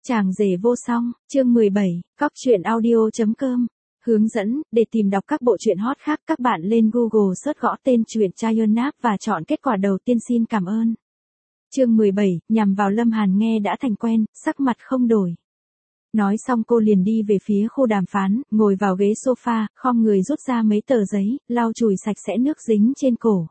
Chàng rể vô song, chương 17, cóc.audio.com. Hướng dẫn, để tìm đọc các bộ truyện hot khác các bạn lên Google search gõ tên truyện Chayonap và chọn kết quả đầu tiên xin cảm ơn. Chương 17, nhằm vào Lâm Hàn nghe đã thành quen, sắc mặt không đổi. Nói xong cô liền đi về phía khu đàm phán, ngồi vào ghế sofa, khom người rút ra mấy tờ giấy, lau chùi sạch sẽ nước dính trên cổ.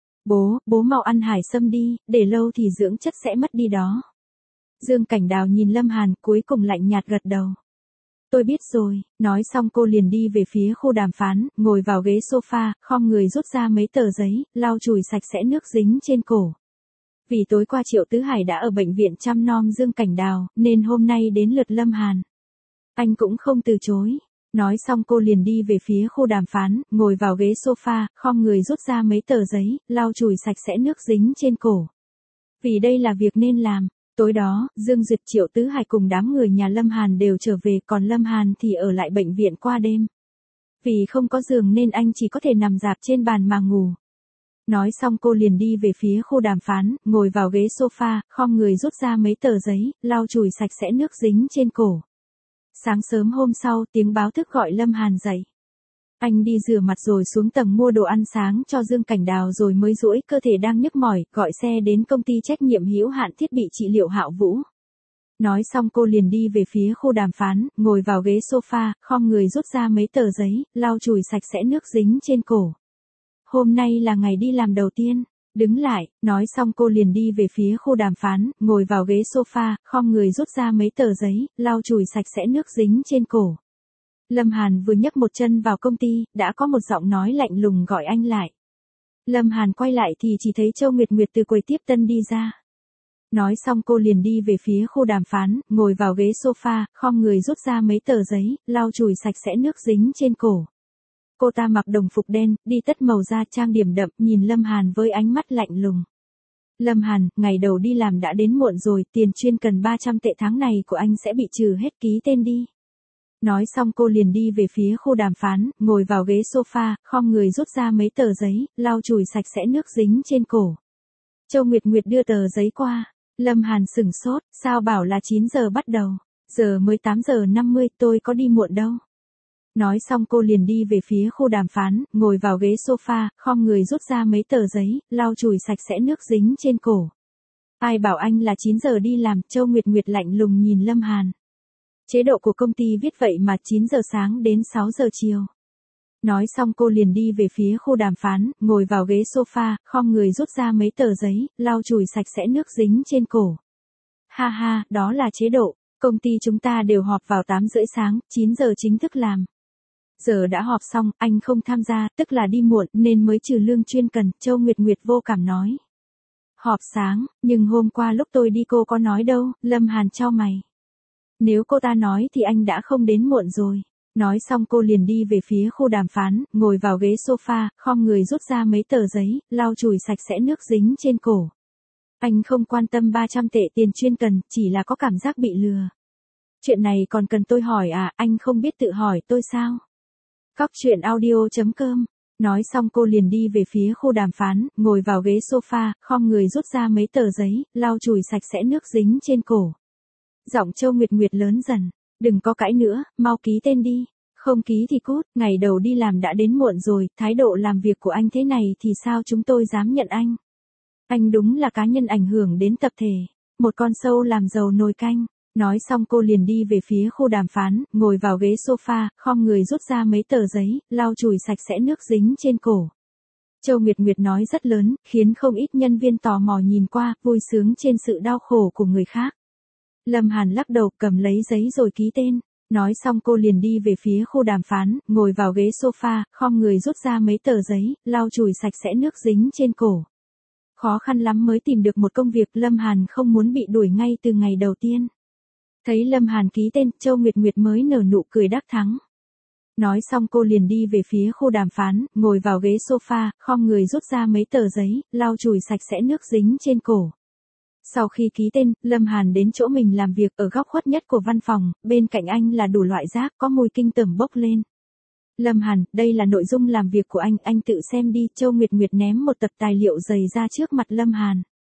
Bố mau ăn hải sâm đi, để lâu thì dưỡng chất sẽ mất đi đó. Dương Cảnh Đào nhìn Lâm Hàn cuối cùng lạnh nhạt gật đầu. Tôi biết rồi, nói xong cô liền đi về phía khu đàm phán, ngồi vào ghế sofa, khom người rút ra mấy tờ giấy, lau chùi sạch sẽ nước dính trên cổ. Vì tối qua Triệu Tứ Hải đã ở bệnh viện chăm nom Dương Cảnh Đào, nên hôm nay đến lượt Lâm Hàn. Anh cũng không từ chối. Nói xong cô liền đi về phía khu đàm phán, ngồi vào ghế sofa, khom người rút ra mấy tờ giấy, lau chùi sạch sẽ nước dính trên cổ. Vì đây là việc nên làm. Tối đó, Dương Duyệt Triệu Tứ Hải cùng đám người nhà Lâm Hàn đều trở về, còn Lâm Hàn thì ở lại bệnh viện qua đêm. Vì không có giường nên anh chỉ có thể nằm rạp trên bàn mà ngủ. Nói xong cô liền đi về phía khu đàm phán, ngồi vào ghế sofa, khom người rút ra mấy tờ giấy, lau chùi sạch sẽ nước dính trên cổ. Sáng sớm hôm sau, tiếng báo thức gọi Lâm Hàn dậy. Anh đi rửa mặt rồi xuống tầng mua đồ ăn sáng cho Dương Cảnh Đào rồi mới duỗi cơ thể đang nhức mỏi, gọi xe đến công ty trách nhiệm hữu hạn thiết bị trị liệu Hạo Vũ. Nói xong cô liền đi về phía khu đàm phán, ngồi vào ghế sofa, khom người rút ra mấy tờ giấy, lau chùi sạch sẽ nước dính trên cổ. Hôm nay là ngày đi làm đầu tiên. Đứng lại, nói xong cô liền đi về phía khu đàm phán, ngồi vào ghế sofa, khom người rút ra mấy tờ giấy, lau chùi sạch sẽ nước dính trên cổ. Lâm Hàn vừa nhấc một chân vào công ty, đã có một giọng nói lạnh lùng gọi anh lại. Lâm Hàn quay lại thì chỉ thấy Châu Nguyệt Nguyệt từ quầy tiếp tân đi ra. Nói xong cô liền đi về phía khu đàm phán, ngồi vào ghế sofa, khom người rút ra mấy tờ giấy, lau chùi sạch sẽ nước dính trên cổ. Cô ta mặc đồng phục đen, đi tất màu da trang điểm đậm, nhìn Lâm Hàn với ánh mắt lạnh lùng. Lâm Hàn, ngày đầu đi làm đã đến muộn rồi, tiền chuyên cần 300 tệ tháng này của anh sẽ bị trừ hết, ký tên đi. Nói xong cô liền đi về phía khu đàm phán, ngồi vào ghế sofa, khom người rút ra mấy tờ giấy, lau chùi sạch sẽ nước dính trên cổ. Châu Nguyệt Nguyệt đưa tờ giấy qua. Lâm Hàn sửng sốt, sao bảo là 9 giờ bắt đầu, giờ mới 8 giờ 50, tôi có đi muộn đâu. Nói xong cô liền đi về phía khu đàm phán, ngồi vào ghế sofa, khom người rút ra mấy tờ giấy, lau chùi sạch sẽ nước dính trên cổ. Ai bảo anh là 9 giờ đi làm, Châu Nguyệt Nguyệt lạnh lùng nhìn Lâm Hàn. Chế độ của công ty viết vậy mà 9 giờ sáng đến 6 giờ chiều. Nói xong cô liền đi về phía khu đàm phán, ngồi vào ghế sofa, khom người rút ra mấy tờ giấy, lau chùi sạch sẽ nước dính trên cổ. Ha ha, đó là chế độ, công ty chúng ta đều họp vào 8 rưỡi sáng, 9 giờ chính thức làm. Giờ đã họp xong, anh không tham gia, tức là đi muộn nên mới trừ lương chuyên cần, Châu Nguyệt Nguyệt vô cảm nói. Họp sáng, nhưng hôm qua lúc tôi đi cô có nói đâu, Lâm Hàn chau mày. Nếu cô ta nói thì anh đã không đến muộn rồi. Nói xong cô liền đi về phía khu đàm phán, ngồi vào ghế sofa, khom người rút ra mấy tờ giấy, lau chùi sạch sẽ nước dính trên cổ. Anh không quan tâm 300 tệ tiền chuyên cần, chỉ là có cảm giác bị lừa. Chuyện này còn cần tôi hỏi à, anh không biết tự hỏi tôi sao? cóc.audio.com. Nói xong cô liền đi về phía khu đàm phán, ngồi vào ghế sofa, khom người rút ra mấy tờ giấy, lau chùi sạch sẽ nước dính trên cổ. Giọng Châu Nguyệt Nguyệt lớn dần, đừng có cãi nữa, mau ký tên đi, không ký thì cút, ngày đầu đi làm đã đến muộn rồi, thái độ làm việc của anh thế này thì sao chúng tôi dám nhận anh. Anh đúng là cá nhân ảnh hưởng đến tập thể, một con sâu làm dầu nồi canh. Nói xong cô liền đi về phía khu đàm phán, ngồi vào ghế sofa, khom người rút ra mấy tờ giấy, lau chùi sạch sẽ nước dính trên cổ. Châu Nguyệt Nguyệt nói rất lớn, khiến không ít nhân viên tò mò nhìn qua, vui sướng trên sự đau khổ của người khác. Lâm Hàn lắc đầu, cầm lấy giấy rồi ký tên. Nói xong cô liền đi về phía khu đàm phán, ngồi vào ghế sofa, khom người rút ra mấy tờ giấy, lau chùi sạch sẽ nước dính trên cổ. Khó khăn lắm mới tìm được một công việc, Lâm Hàn không muốn bị đuổi ngay từ ngày đầu tiên. Thấy Lâm Hàn ký tên, Châu Nguyệt Nguyệt mới nở nụ cười đắc thắng. Nói xong cô liền đi về phía khu đàm phán, ngồi vào ghế sofa, khom người rút ra mấy tờ giấy, lau chùi sạch sẽ nước dính trên cổ. Sau khi ký tên, Lâm Hàn đến chỗ mình làm việc ở góc khuất nhất của văn phòng, bên cạnh anh là đủ loại rác có mùi kinh tởm bốc lên. Lâm Hàn, đây là nội dung làm việc của anh tự xem đi, Châu Nguyệt Nguyệt ném một tập tài liệu dày ra trước mặt Lâm Hàn.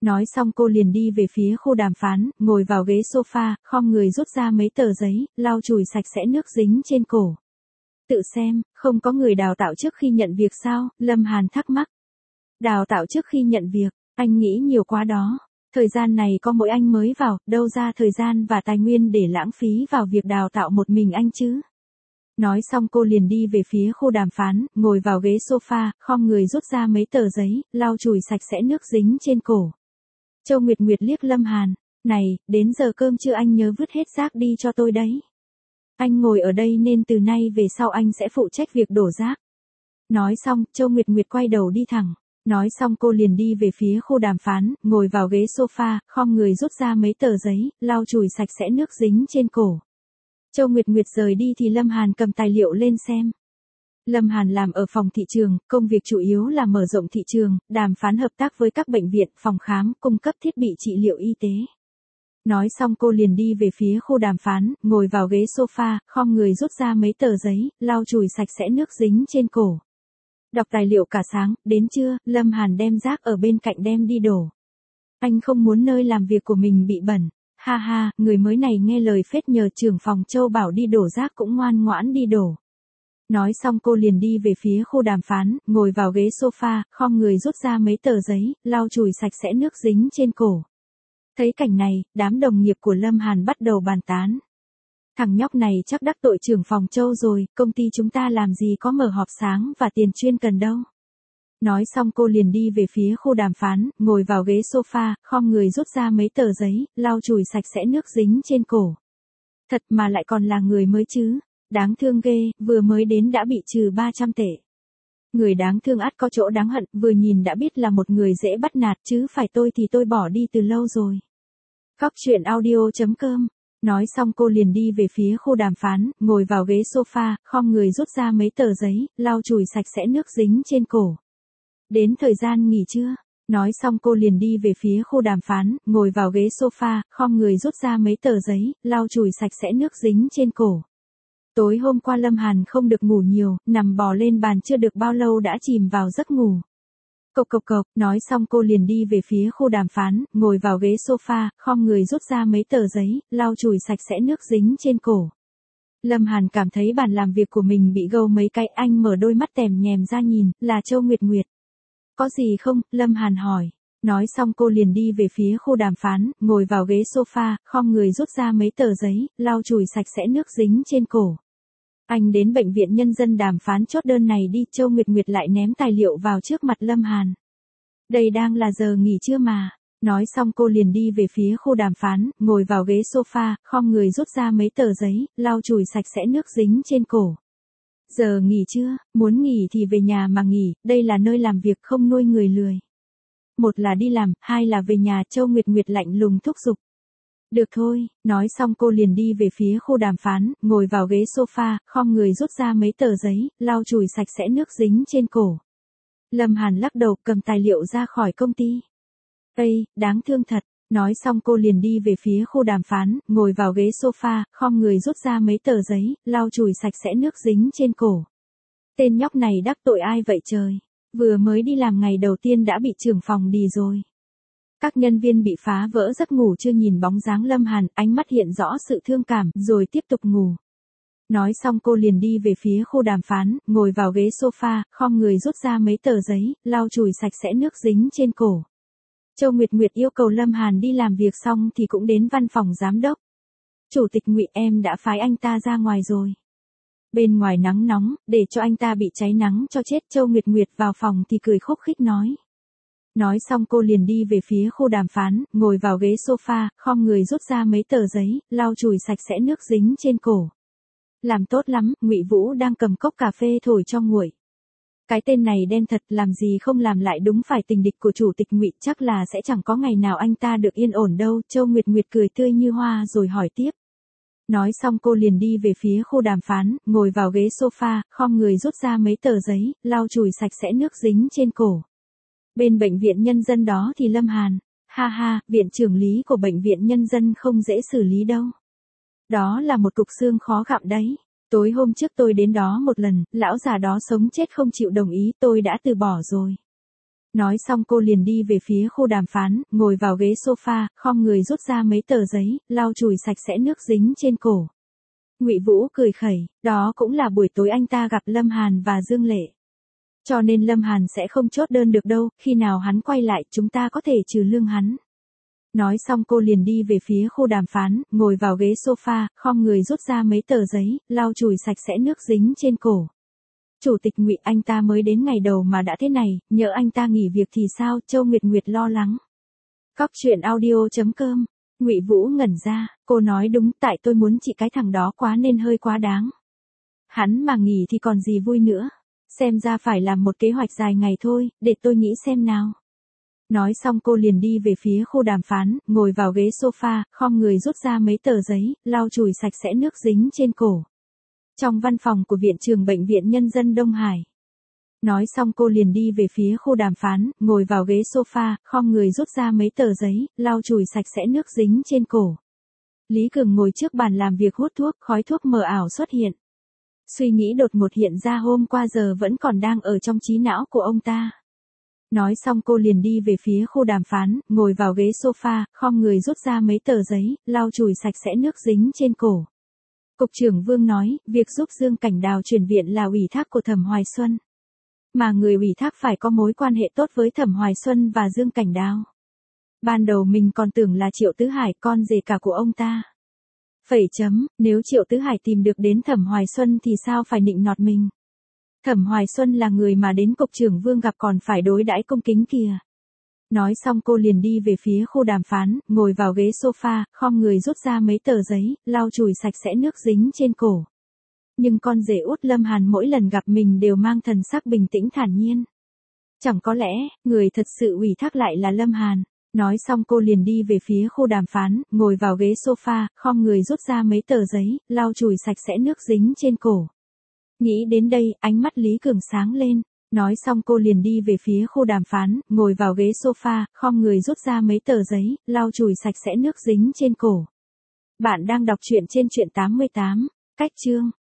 Nói xong cô liền đi về phía khu đàm phán, ngồi vào ghế sofa, khom người rút ra mấy tờ giấy, lau chùi sạch sẽ nước dính trên cổ. Tự xem, không có người đào tạo trước khi nhận việc sao? Lâm Hàn thắc mắc. Đào tạo trước khi nhận việc, anh nghĩ nhiều quá đó. Thời gian này có mỗi anh mới vào, đâu ra thời gian và tài nguyên để lãng phí vào việc đào tạo một mình anh chứ. Nói xong cô liền đi về phía khu đàm phán, ngồi vào ghế sofa, khom người rút ra mấy tờ giấy, lau chùi sạch sẽ nước dính trên cổ. Châu Nguyệt Nguyệt liếc Lâm Hàn. Này, đến giờ cơm trưa anh nhớ vứt hết rác đi cho tôi đấy. Anh ngồi ở đây nên từ nay về sau anh sẽ phụ trách việc đổ rác. Nói xong, Châu Nguyệt Nguyệt quay đầu đi thẳng. Nói xong cô liền đi về phía khu đàm phán, ngồi vào ghế sofa, khom người rút ra mấy tờ giấy, lau chùi sạch sẽ nước dính trên cổ. Châu Nguyệt Nguyệt rời đi thì Lâm Hàn cầm tài liệu lên xem. Lâm Hàn làm ở phòng thị trường, công việc chủ yếu là mở rộng thị trường, đàm phán hợp tác với các bệnh viện, phòng khám, cung cấp thiết bị trị liệu y tế. Nói xong cô liền đi về phía khu đàm phán, ngồi vào ghế sofa, khom người rút ra mấy tờ giấy, lau chùi sạch sẽ nước dính trên cổ. Đọc tài liệu cả sáng, đến trưa, Lâm Hàn đem rác ở bên cạnh đem đi đổ. Anh không muốn nơi làm việc của mình bị bẩn. Ha ha, người mới này nghe lời phết nhờ trưởng phòng Châu bảo đi đổ rác cũng ngoan ngoãn đi đổ. Nói xong cô liền đi về phía khu đàm phán, ngồi vào ghế sofa, khom người rút ra mấy tờ giấy, lau chùi sạch sẽ nước dính trên cổ. Thấy cảnh này, đám đồng nghiệp của Lâm Hàn bắt đầu bàn tán. Thằng nhóc này chắc đắc tội trưởng phòng Châu rồi, công ty chúng ta làm gì có mở họp sáng và tiền chuyên cần đâu. Nói xong cô liền đi về phía khu đàm phán, ngồi vào ghế sofa, khom người rút ra mấy tờ giấy, lau chùi sạch sẽ nước dính trên cổ. Thật mà lại còn là người mới chứ. Đáng thương ghê, vừa mới đến đã bị trừ 300 tệ. Người đáng thương ắt có chỗ đáng hận, vừa nhìn đã biết là một người dễ bắt nạt chứ phải tôi thì tôi bỏ đi từ lâu rồi. Góc truyện audio.com. Nói xong cô liền đi về phía khu đàm phán, ngồi vào ghế sofa, khom người rút ra mấy tờ giấy, lau chùi sạch sẽ nước dính trên cổ. Đến thời gian nghỉ trưa. Nói xong cô liền đi về phía khu đàm phán, ngồi vào ghế sofa, khom người rút ra mấy tờ giấy, lau chùi sạch sẽ nước dính trên cổ. Tối hôm qua Lâm Hàn không được ngủ nhiều, nằm bò lên bàn chưa được bao lâu đã chìm vào giấc ngủ. Cộc cộc cộc, nói xong cô liền đi về phía khu đàm phán, ngồi vào ghế sofa, khom người rút ra mấy tờ giấy, lau chùi sạch sẽ nước dính trên cổ. Lâm Hàn cảm thấy bàn làm việc của mình bị gâu mấy cái, anh mở đôi mắt tèm nhèm ra nhìn, là Châu Nguyệt Nguyệt. Có gì không? Lâm Hàn hỏi. Nói xong cô liền đi về phía khu đàm phán, ngồi vào ghế sofa, khom người rút ra mấy tờ giấy, lau chùi sạch sẽ nước dính trên cổ. Anh đến bệnh viện nhân dân đàm phán chốt đơn này đi. Châu Nguyệt Nguyệt lại ném tài liệu vào trước mặt Lâm Hàn. Đây đang là giờ nghỉ trưa mà. Nói xong cô liền đi về phía khu đàm phán, ngồi vào ghế sofa, khom người rút ra mấy tờ giấy, lau chùi sạch sẽ nước dính trên cổ. Giờ nghỉ trưa, muốn nghỉ thì về nhà mà nghỉ, đây là nơi làm việc không nuôi người lười. Một là đi làm, hai là về nhà. Châu Nguyệt Nguyệt lạnh lùng thúc giục. Được thôi, nói xong cô liền đi về phía khu đàm phán, ngồi vào ghế sofa, khom người rút ra mấy tờ giấy, lau chùi sạch sẽ nước dính trên cổ. Lâm Hàn lắc đầu cầm tài liệu ra khỏi công ty. Ây, đáng thương thật. Nói xong cô liền đi về phía khu đàm phán, ngồi vào ghế sofa, khom người rút ra mấy tờ giấy, lau chùi sạch sẽ nước dính trên cổ. Tên nhóc này đắc tội ai vậy trời? Vừa mới đi làm ngày đầu tiên đã bị trưởng phòng đì rồi. Các nhân viên bị phá vỡ giấc ngủ chưa nhìn bóng dáng Lâm Hàn, ánh mắt hiện rõ sự thương cảm, rồi tiếp tục ngủ. Nói xong cô liền đi về phía khu đàm phán, ngồi vào ghế sofa, khom người rút ra mấy tờ giấy, lau chùi sạch sẽ nước dính trên cổ. Châu Nguyệt Nguyệt yêu cầu Lâm Hàn đi làm việc xong thì cũng đến văn phòng giám đốc. Chủ tịch Ngụy, em đã phái anh ta ra ngoài rồi. Bên ngoài nắng nóng, để cho anh ta bị cháy nắng cho chết. Châu Nguyệt Nguyệt vào phòng thì cười khúc khích nói. Nói xong cô liền đi về phía khu đàm phán, ngồi vào ghế sofa, khom người rút ra mấy tờ giấy, lau chùi sạch sẽ nước dính trên cổ. Làm tốt lắm, Ngụy Vũ đang cầm cốc cà phê thổi cho nguội. Cái tên này đen thật, làm gì không làm lại đúng phải tình địch của chủ tịch Ngụy, chắc là sẽ chẳng có ngày nào anh ta được yên ổn đâu. Châu Nguyệt Nguyệt cười tươi như hoa rồi hỏi tiếp. Nói xong cô liền đi về phía khu đàm phán, ngồi vào ghế sofa, khom người rút ra mấy tờ giấy, lau chùi sạch sẽ nước dính trên cổ. Bên bệnh viện nhân dân đó thì Lâm Hàn. Ha ha, viện trưởng lý của bệnh viện nhân dân không dễ xử lý đâu. Đó là một cục xương khó gặm đấy. Tối hôm trước tôi đến đó một lần, lão già đó sống chết không chịu đồng ý, tôi đã từ bỏ rồi. Nói xong cô liền đi về phía khu đàm phán, ngồi vào ghế sofa, khom người rút ra mấy tờ giấy, lau chùi sạch sẽ nước dính trên cổ. Ngụy Vũ cười khẩy, đó cũng là buổi tối anh ta gặp Lâm Hàn và Dương Lệ. Cho nên Lâm Hàn sẽ không chốt đơn được đâu, khi nào hắn quay lại chúng ta có thể trừ lương hắn. Nói xong cô liền đi về phía khu đàm phán, ngồi vào ghế sofa, khom người rút ra mấy tờ giấy, lau chùi sạch sẽ nước dính trên cổ. Chủ tịch Ngụy, anh ta mới đến ngày đầu mà đã thế này, nhỡ anh ta nghỉ việc thì sao? Châu Nguyệt Nguyệt lo lắng. Cóc truyện audio.com. Ngụy Vũ ngẩn ra, cô nói đúng, tại tôi muốn trị cái thằng đó quá nên hơi quá đáng. Hắn mà nghỉ thì còn gì vui nữa. Xem ra phải làm một kế hoạch dài ngày thôi, để tôi nghĩ xem nào. Nói xong cô liền đi về phía khu đàm phán, ngồi vào ghế sofa, khom người rút ra mấy tờ giấy, lau chùi sạch sẽ nước dính trên cổ. Trong văn phòng của Viện trưởng Bệnh viện Nhân dân Đông Hải. Nói xong cô liền đi về phía khu đàm phán, ngồi vào ghế sofa, khom người rút ra mấy tờ giấy, lau chùi sạch sẽ nước dính trên cổ. Lý Cường ngồi trước bàn làm việc hút thuốc, khói thuốc mờ ảo xuất hiện. Suy nghĩ đột ngột hiện ra hôm qua giờ vẫn còn đang ở trong trí não của ông ta. Nói xong cô liền đi về phía khu đàm phán, ngồi vào ghế sofa, khom người rút ra mấy tờ giấy, lau chùi sạch sẽ nước dính trên cổ. Cục trưởng Vương nói, việc giúp Dương Cảnh Đào chuyển viện là ủy thác của Thẩm Hoài Xuân. Mà người ủy thác phải có mối quan hệ tốt với Thẩm Hoài Xuân và Dương Cảnh Đào. Ban đầu mình còn tưởng là Triệu Tứ Hải, con rể cả của ông ta. Nếu Triệu Tứ Hải tìm được đến Thẩm Hoài Xuân thì sao phải nịnh nọt mình. Thẩm Hoài Xuân là người mà đến cục trưởng Vương gặp còn phải đối đãi cung kính kìa. Nói xong cô liền đi về phía khu đàm phán, ngồi vào ghế sofa, khom người rút ra mấy tờ giấy, lau chùi sạch sẽ nước dính trên cổ. Nhưng con rể út Lâm Hàn mỗi lần gặp mình đều mang thần sắc bình tĩnh thản nhiên. Chẳng có lẽ, người thật sự ủy thác lại là Lâm Hàn. Nói xong cô liền đi về phía khu đàm phán, ngồi vào ghế sofa, khom người rút ra mấy tờ giấy, lau chùi sạch sẽ nước dính trên cổ. Nghĩ đến đây, ánh mắt Lý Cường sáng lên. Nói xong cô liền đi về phía khu đàm phán, ngồi vào ghế sofa, khom người rút ra mấy tờ giấy, lau chùi sạch sẽ nước dính trên cổ. Bạn đang đọc truyện trên truyện 88. Cách chương.